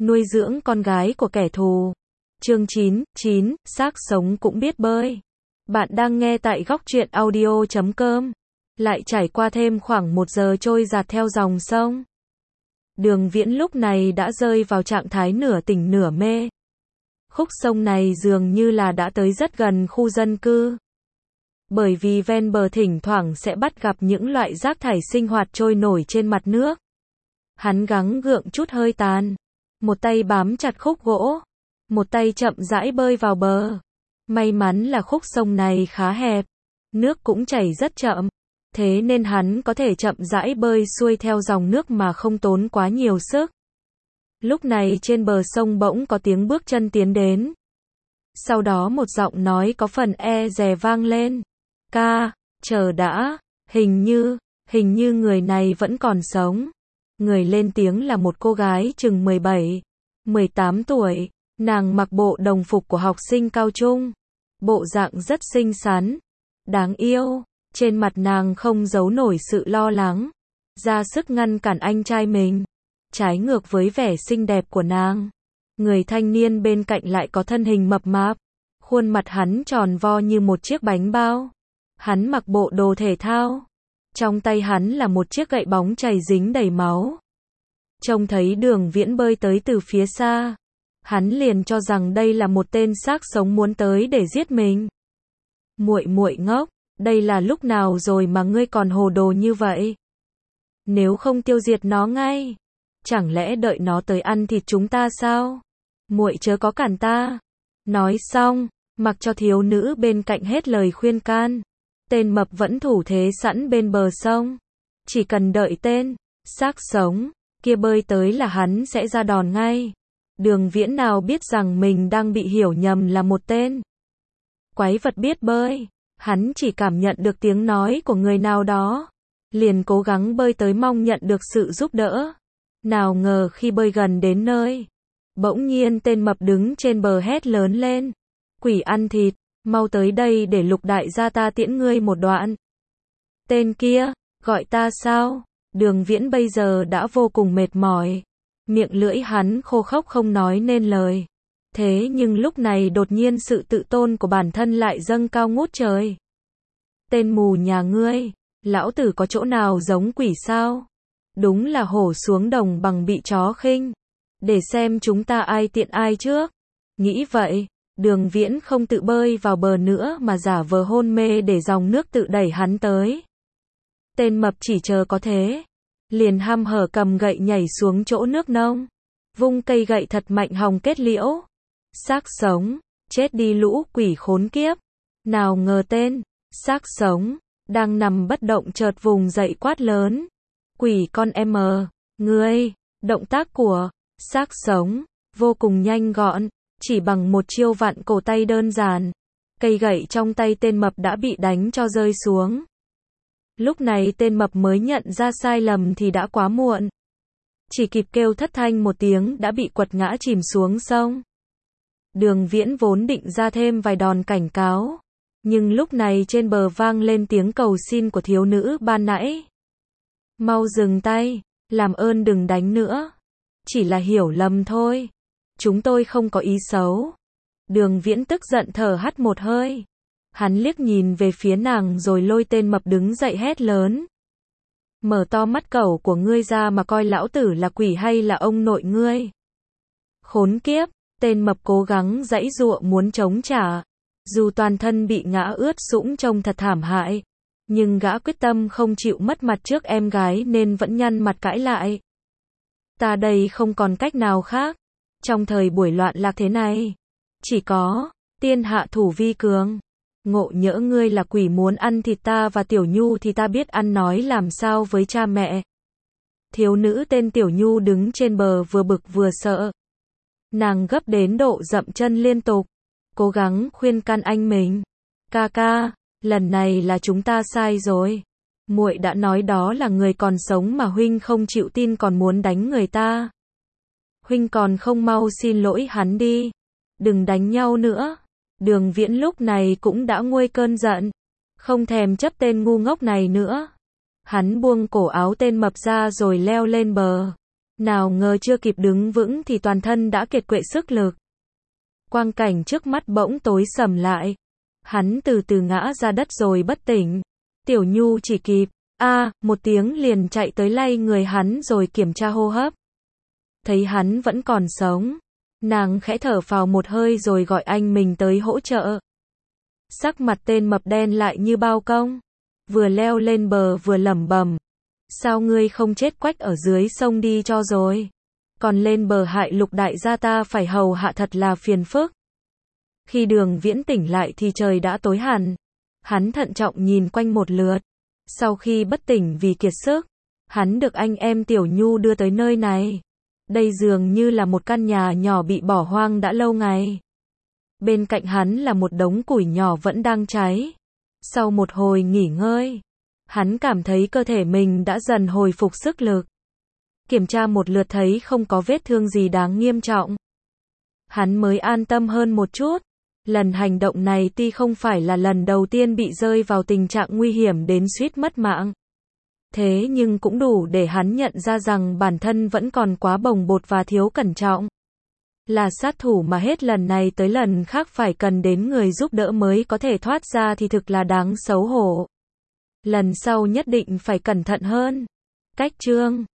nuôi dưỡng con gái của kẻ thù. Chương 9, xác sống cũng biết bơi. Bạn đang nghe tại góc truyện audio.com. Lại trải qua thêm khoảng 1 giờ trôi dạt theo dòng sông. Đường Viễn lúc này đã rơi vào trạng thái nửa tỉnh nửa mê. Khúc sông này dường như là đã tới rất gần khu dân cư. Bởi vì ven bờ thỉnh thoảng sẽ bắt gặp những loại rác thải sinh hoạt trôi nổi trên mặt nước. Hắn gắng gượng chút hơi tàn. Một tay bám chặt khúc gỗ. Một tay chậm rãi bơi vào bờ. May mắn là khúc sông này khá hẹp. Nước cũng chảy rất chậm. Thế nên hắn có thể chậm rãi bơi xuôi theo dòng nước mà không tốn quá nhiều sức. Lúc này trên bờ sông bỗng có tiếng bước chân tiến đến. Sau đó một giọng nói có phần e dè vang lên. Ca, chờ đã, hình như người này vẫn còn sống. Người lên tiếng là một cô gái chừng 17, 18 tuổi. Nàng mặc bộ đồng phục của học sinh cao trung. Bộ dạng rất xinh xắn, đáng yêu. Trên mặt nàng không giấu nổi sự lo lắng. Ra sức ngăn cản anh trai mình. Trái ngược với vẻ xinh đẹp của nàng. Người thanh niên bên cạnh lại có thân hình mập mạp. Khuôn mặt hắn tròn vo như một chiếc bánh bao. Hắn mặc bộ đồ thể thao. Trong tay hắn là một chiếc gậy bóng chày dính đầy máu. Trông thấy Đường Viễn bơi tới từ phía xa. Hắn liền cho rằng đây là một tên xác sống muốn tới để giết mình. Muội ngốc, đây là lúc nào rồi mà ngươi còn hồ đồ như vậy? Nếu không tiêu diệt nó ngay, chẳng lẽ đợi nó tới ăn thịt chúng ta sao? Muội chớ có cản ta. Nói xong, mặc cho thiếu nữ bên cạnh hết lời khuyên can. Tên mập vẫn thủ thế sẵn bên bờ sông. Chỉ cần đợi tên xác sống kia bơi tới là hắn sẽ ra đòn ngay. Đường Viễn nào biết rằng mình đang bị hiểu nhầm là một tên quái vật biết bơi. Hắn chỉ cảm nhận được tiếng nói của người nào đó, liền cố gắng bơi tới mong nhận được sự giúp đỡ. Nào ngờ khi bơi gần đến nơi, bỗng nhiên tên mập đứng trên bờ hét lớn lên. Quỷ ăn thịt, mau tới đây để Lục đại gia ta tiễn ngươi một đoạn. Tên kia, gọi ta sao? Đường Viễn bây giờ đã vô cùng mệt mỏi. Miệng lưỡi hắn khô khốc không nói nên lời. Thế nhưng lúc này đột nhiên sự tự tôn của bản thân lại dâng cao ngút trời. Tên mù nhà ngươi, lão tử có chỗ nào giống quỷ sao? Đúng là hổ xuống đồng bằng bị chó khinh. Để xem chúng ta ai tiện ai trước. Nghĩ vậy, Đường Viễn không tự bơi vào bờ nữa mà giả vờ hôn mê để dòng nước tự đẩy hắn tới. Tên mập chỉ chờ có thế, liền hăm hở cầm gậy nhảy xuống chỗ nước nông, vung cây gậy thật mạnh hòng kết liễu. Xác sống, chết đi lũ quỷ khốn kiếp. Nào ngờ tên xác sống đang nằm bất động chợt vùng dậy quát lớn. Quỷ con em, ngươi. Động tác của xác sống vô cùng nhanh gọn, chỉ bằng một chiêu vặn cổ tay đơn giản, cây gậy trong tay tên mập đã bị đánh cho rơi xuống. Lúc này tên mập mới nhận ra sai lầm thì đã quá muộn. Chỉ kịp kêu thất thanh một tiếng đã bị quật ngã chìm xuống sông. Đường Viễn vốn định ra thêm vài đòn cảnh cáo, nhưng lúc này trên bờ vang lên tiếng cầu xin của thiếu nữ ban nãy. Mau dừng tay, làm ơn đừng đánh nữa. Chỉ là hiểu lầm thôi. Chúng tôi không có ý xấu. Đường Viễn tức giận thở hắt một hơi. Hắn liếc nhìn về phía nàng rồi lôi tên mập đứng dậy hét lớn. Mở to mắt cẩu của ngươi ra mà coi lão tử là quỷ hay là ông nội ngươi. Khốn kiếp, tên mập cố gắng giãy giụa muốn chống trả. Dù toàn thân bị ngã ướt sũng trông thật thảm hại, nhưng gã quyết tâm không chịu mất mặt trước em gái nên vẫn nhăn mặt cãi lại. Ta đây không còn cách nào khác. Trong thời buổi loạn lạc thế này, chỉ có tiên hạ thủ vi cường. Ngộ nhỡ ngươi là quỷ muốn ăn thịt ta và Tiểu Nhu thì ta biết ăn nói làm sao với cha mẹ. Thiếu nữ tên Tiểu Nhu đứng trên bờ vừa bực vừa sợ. Nàng gấp đến độ dậm chân liên tục, cố gắng khuyên can anh mình. Ca, lần này là chúng ta sai rồi. Muội đã nói đó là người còn sống mà huynh không chịu tin còn muốn đánh người ta. Huynh còn không mau xin lỗi hắn đi. Đừng đánh nhau nữa. Đường Viễn lúc này cũng đã nguôi cơn giận, không thèm chấp tên ngu ngốc này nữa. Hắn buông cổ áo tên mập ra rồi leo lên bờ. Nào ngờ chưa kịp đứng vững thì toàn thân đã kiệt quệ sức lực. Quang cảnh trước mắt bỗng tối sầm lại. Hắn từ từ ngã ra đất rồi bất tỉnh. Tiểu Nhu chỉ kịp, một tiếng liền chạy tới lay người hắn rồi kiểm tra hô hấp. Thấy hắn vẫn còn sống. Nàng khẽ thở phào một hơi rồi gọi anh mình tới hỗ trợ. Sắc mặt tên mập đen lại như bao công. Vừa leo lên bờ vừa lẩm bẩm. Sao ngươi không chết quách ở dưới sông đi cho rồi. Còn lên bờ hại Lục đại gia ta phải hầu hạ thật là phiền phức. Khi Đường Viễn tỉnh lại thì trời đã tối hẳn. Hắn thận trọng nhìn quanh một lượt. Sau khi bất tỉnh vì kiệt sức, hắn được anh em Tiểu Nhu đưa tới nơi này. Đây dường như là một căn nhà nhỏ bị bỏ hoang đã lâu ngày. Bên cạnh hắn là một đống củi nhỏ vẫn đang cháy. Sau một hồi nghỉ ngơi, hắn cảm thấy cơ thể mình đã dần hồi phục sức lực. Kiểm tra một lượt thấy không có vết thương gì đáng nghiêm trọng. Hắn mới an tâm hơn một chút. Lần hành động này tuy không phải là lần đầu tiên bị rơi vào tình trạng nguy hiểm đến suýt mất mạng. Thế nhưng cũng đủ để hắn nhận ra rằng bản thân vẫn còn quá bồng bột và thiếu cẩn trọng. Là sát thủ mà hết lần này tới lần khác phải cần đến người giúp đỡ mới có thể thoát ra thì thực là đáng xấu hổ. Lần sau nhất định phải cẩn thận hơn. Cách chương